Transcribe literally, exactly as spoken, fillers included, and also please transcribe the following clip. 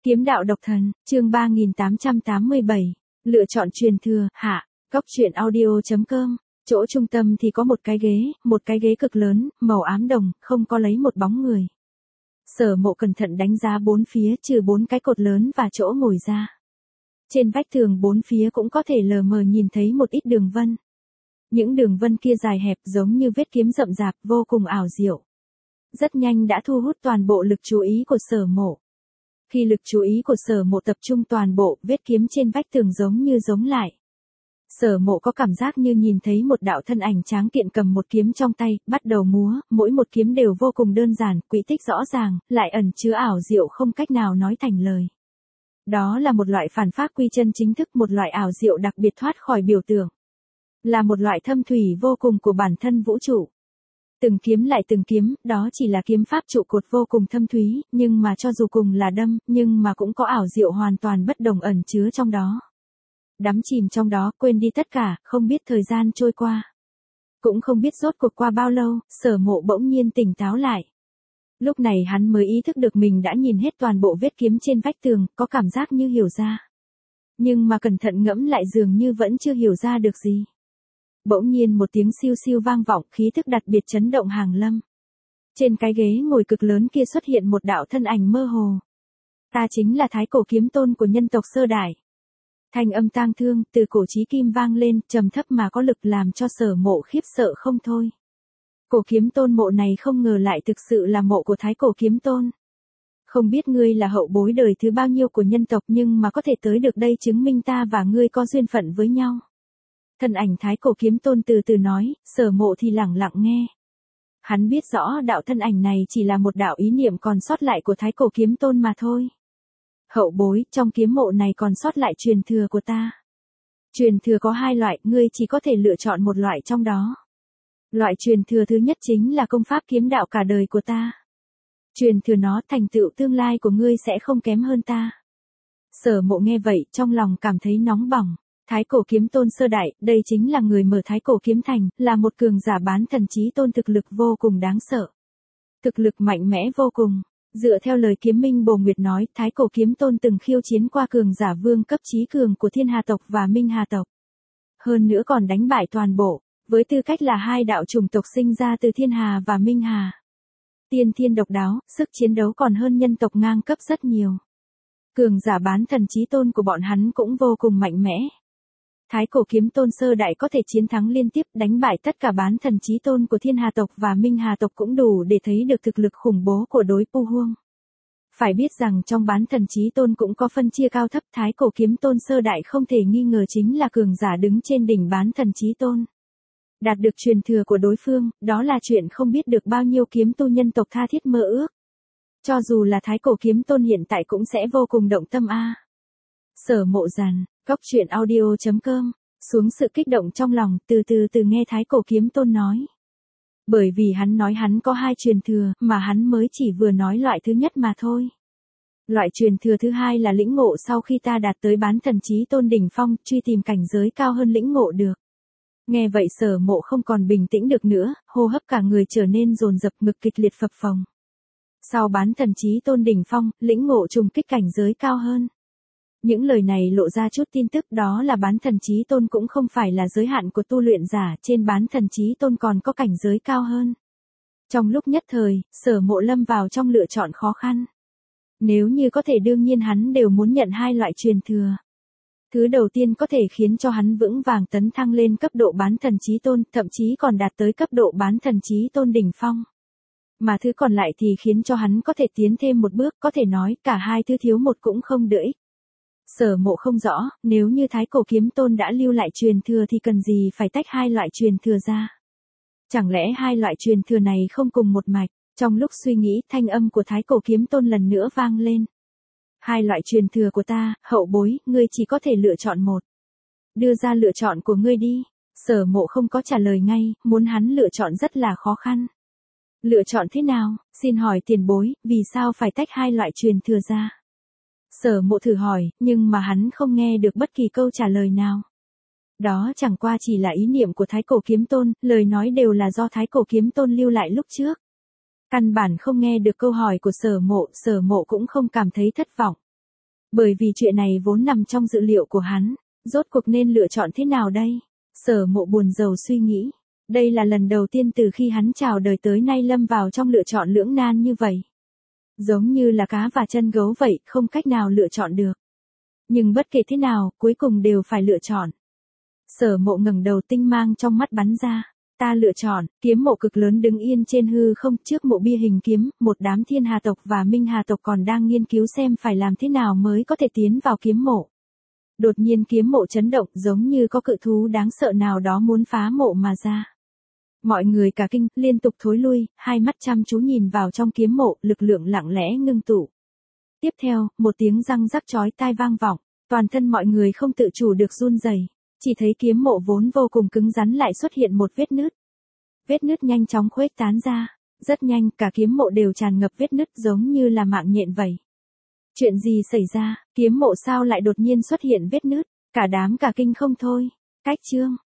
Kiếm đạo độc thần, chương ba nghìn tám trăm tám mươi bảy, lựa chọn truyền thừa, hạ, góc truyện audio chấm com. Chỗ trung tâm thì có một cái ghế, một cái ghế cực lớn, màu ám đồng, không có lấy một bóng người. Sở Mộ cẩn thận đánh giá bốn phía trừ bốn cái cột lớn và chỗ ngồi ra. Trên vách tường bốn phía cũng có thể lờ mờ nhìn thấy một ít đường vân. Những đường vân kia dài hẹp giống như vết kiếm rậm rạp, vô cùng ảo diệu. Rất nhanh đã thu hút toàn bộ lực chú ý của Sở Mộ. Khi lực chú ý của Sở Mộ tập trung toàn bộ, vết kiếm trên vách tường giống như giống lại. Sở Mộ có cảm giác như nhìn thấy một đạo thân ảnh tráng kiện cầm một kiếm trong tay, bắt đầu múa, mỗi một kiếm đều vô cùng đơn giản, quỹ tích rõ ràng, lại ẩn chứa ảo diệu không cách nào nói thành lời. Đó là một loại phản phác quy chân chính thức, một loại ảo diệu đặc biệt thoát khỏi biểu tượng. Là một loại thâm thủy vô cùng của bản thân vũ trụ. Từng kiếm lại từng kiếm, đó chỉ là kiếm pháp trụ cột vô cùng thâm thúy, nhưng mà cho dù cùng là đâm, nhưng mà cũng có ảo diệu hoàn toàn bất đồng ẩn chứa trong đó. Đắm chìm trong đó, quên đi tất cả, không biết thời gian trôi qua. Cũng không biết rốt cuộc qua bao lâu, Sở Mộ bỗng nhiên tỉnh táo lại. Lúc này hắn mới ý thức được mình đã nhìn hết toàn bộ vết kiếm trên vách tường, có cảm giác như hiểu ra. Nhưng mà cẩn thận ngẫm lại dường như vẫn chưa hiểu ra được gì. Bỗng nhiên một tiếng siêu siêu vang vọng, khí thức đặc biệt chấn động hàng lâm. Trên cái ghế ngồi cực lớn kia xuất hiện một đạo thân ảnh mơ hồ. Ta chính là Thái Cổ Kiếm Tôn của nhân tộc Sơ Đại. Thanh âm tang thương từ cổ chí kim vang lên, trầm thấp mà có lực làm cho Sở Mộ khiếp sợ không thôi. Cổ Kiếm Tôn mộ này không ngờ lại thực sự là mộ của Thái Cổ Kiếm Tôn. Không biết ngươi là hậu bối đời thứ bao nhiêu của nhân tộc, nhưng mà có thể tới được đây chứng minh ta và ngươi có duyên phận với nhau. Thân ảnh Thái Cổ Kiếm Tôn từ từ nói, Sở Mộ thì lặng lặng nghe. Hắn biết rõ đạo thân ảnh này chỉ là một đạo ý niệm còn sót lại của Thái Cổ Kiếm Tôn mà thôi. Hậu bối, trong kiếm mộ này còn sót lại truyền thừa của ta. Truyền thừa có hai loại, ngươi chỉ có thể lựa chọn một loại trong đó. Loại truyền thừa thứ nhất chính là công pháp kiếm đạo cả đời của ta. Truyền thừa nó, thành tựu tương lai của ngươi sẽ không kém hơn ta. Sở Mộ nghe vậy, trong lòng cảm thấy nóng bỏng. Thái Cổ Kiếm Tôn Sơ Đại, đây chính là người mở Thái Cổ Kiếm Thành, là một cường giả bán thần chí tôn thực lực vô cùng đáng sợ. Thực lực mạnh mẽ vô cùng. Dựa theo lời Kiếm Minh Bồ Nguyệt nói, Thái Cổ Kiếm Tôn từng khiêu chiến qua cường giả vương cấp chí cường của Thiên Hà tộc và Minh Hà tộc. Hơn nữa còn đánh bại toàn bộ, với tư cách là hai đạo chủng tộc sinh ra từ Thiên Hà và Minh Hà. Tiên thiên độc đáo, sức chiến đấu còn hơn nhân tộc ngang cấp rất nhiều. Cường giả bán thần chí tôn của bọn hắn cũng vô cùng mạnh mẽ. Thái Cổ Kiếm Tôn Sơ Đại có thể chiến thắng liên tiếp, đánh bại tất cả bán thần chí tôn của Thiên Hà tộc và Minh Hà tộc cũng đủ để thấy được thực lực khủng bố của đối Pu Huông. Phải biết rằng trong bán thần chí tôn cũng có phân chia cao thấp, Thái Cổ Kiếm Tôn Sơ Đại không thể nghi ngờ chính là cường giả đứng trên đỉnh bán thần chí tôn. Đạt được truyền thừa của đối phương, đó là chuyện không biết được bao nhiêu kiếm tu nhân tộc tha thiết mơ ước. Cho dù là Thái Cổ Kiếm Tôn hiện tại cũng sẽ vô cùng động tâm a. Sở Mộ dàn, góc truyện audio chấm com, xuống sự kích động trong lòng, từ từ từ nghe Thái Cổ Kiếm Tôn nói. Bởi vì hắn nói hắn có hai truyền thừa, mà hắn mới chỉ vừa nói loại thứ nhất mà thôi. Loại truyền thừa thứ hai là lĩnh ngộ sau khi ta đạt tới bán thần chí tôn đỉnh phong, truy tìm cảnh giới cao hơn lĩnh ngộ được. Nghe vậy Sở Mộ không còn bình tĩnh được nữa, hô hấp cả người trở nên dồn dập, ngực kịch liệt phập phồng. Sau bán thần chí tôn đỉnh phong, lĩnh ngộ trùng kích cảnh giới cao hơn. Những lời này lộ ra chút tin tức, đó là bán thần chí tôn cũng không phải là giới hạn của tu luyện giả, trên bán thần chí tôn còn có cảnh giới cao hơn. Trong lúc nhất thời, Sở Mộ lâm vào trong lựa chọn khó khăn. Nếu như có thể đương nhiên hắn đều muốn nhận hai loại truyền thừa. Thứ đầu tiên có thể khiến cho hắn vững vàng tấn thăng lên cấp độ bán thần chí tôn, thậm chí còn đạt tới cấp độ bán thần chí tôn đỉnh phong. Mà thứ còn lại thì khiến cho hắn có thể tiến thêm một bước, có thể nói cả hai thứ thiếu một cũng không đỡ ích. Sở Mộ không rõ, nếu như Thái Cổ Kiếm Tôn đã lưu lại truyền thừa thì cần gì phải tách hai loại truyền thừa ra. Chẳng lẽ hai loại truyền thừa này không cùng một mạch? Trong lúc suy nghĩ, thanh âm của Thái Cổ Kiếm Tôn lần nữa vang lên. Hai loại truyền thừa của ta, hậu bối, ngươi chỉ có thể lựa chọn một. Đưa ra lựa chọn của ngươi đi. Sở Mộ không có trả lời ngay, muốn hắn lựa chọn rất là khó khăn. Lựa chọn thế nào? Xin hỏi tiền bối, vì sao phải tách hai loại truyền thừa ra? Sở Mộ thử hỏi, nhưng mà hắn không nghe được bất kỳ câu trả lời nào. Đó chẳng qua chỉ là ý niệm của Thái Cổ Kiếm Tôn, lời nói đều là do Thái Cổ Kiếm Tôn lưu lại lúc trước. Căn bản không nghe được câu hỏi của Sở Mộ, Sở Mộ cũng không cảm thấy thất vọng. Bởi vì chuyện này vốn nằm trong dự liệu của hắn, rốt cuộc nên lựa chọn thế nào đây? Sở Mộ buồn rầu suy nghĩ, đây là lần đầu tiên từ khi hắn chào đời tới nay lâm vào trong lựa chọn lưỡng nan như vậy. Giống như là cá và chân gấu vậy, không cách nào lựa chọn được. Nhưng bất kể thế nào, cuối cùng đều phải lựa chọn. Sở Mộ ngẩng đầu, tinh mang trong mắt bắn ra. Ta lựa chọn, kiếm mộ cực lớn đứng yên trên hư không, trước mộ bia hình kiếm, một đám thiên hà tộc và minh hà tộc còn đang nghiên cứu xem phải làm thế nào mới có thể tiến vào kiếm mộ. Đột nhiên kiếm mộ chấn động, giống như có cự thú đáng sợ nào đó muốn phá mộ mà ra. Mọi người cả kinh, liên tục thối lui, hai mắt chăm chú nhìn vào trong kiếm mộ, lực lượng lặng lẽ ngưng tụ. Tiếp theo, một tiếng răng rắc chói tai vang vọng, toàn thân mọi người không tự chủ được run rẩy. Chỉ thấy kiếm mộ vốn vô cùng cứng rắn lại xuất hiện một vết nứt. Vết nứt nhanh chóng khuếch tán ra, rất nhanh cả kiếm mộ đều tràn ngập vết nứt giống như là mạng nhện vậy. Chuyện gì xảy ra, kiếm mộ sao lại đột nhiên xuất hiện vết nứt, cả đám cả kinh không thôi. Cách chương